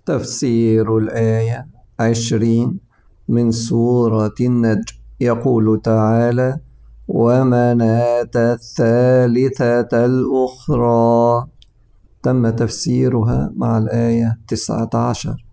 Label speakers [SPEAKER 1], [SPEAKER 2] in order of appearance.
[SPEAKER 1] تفسير الآية 20 من سورة النجم. يقول تعالى: ومناة الثالثة الأخرى. تم تفسيرها مع الآية 19.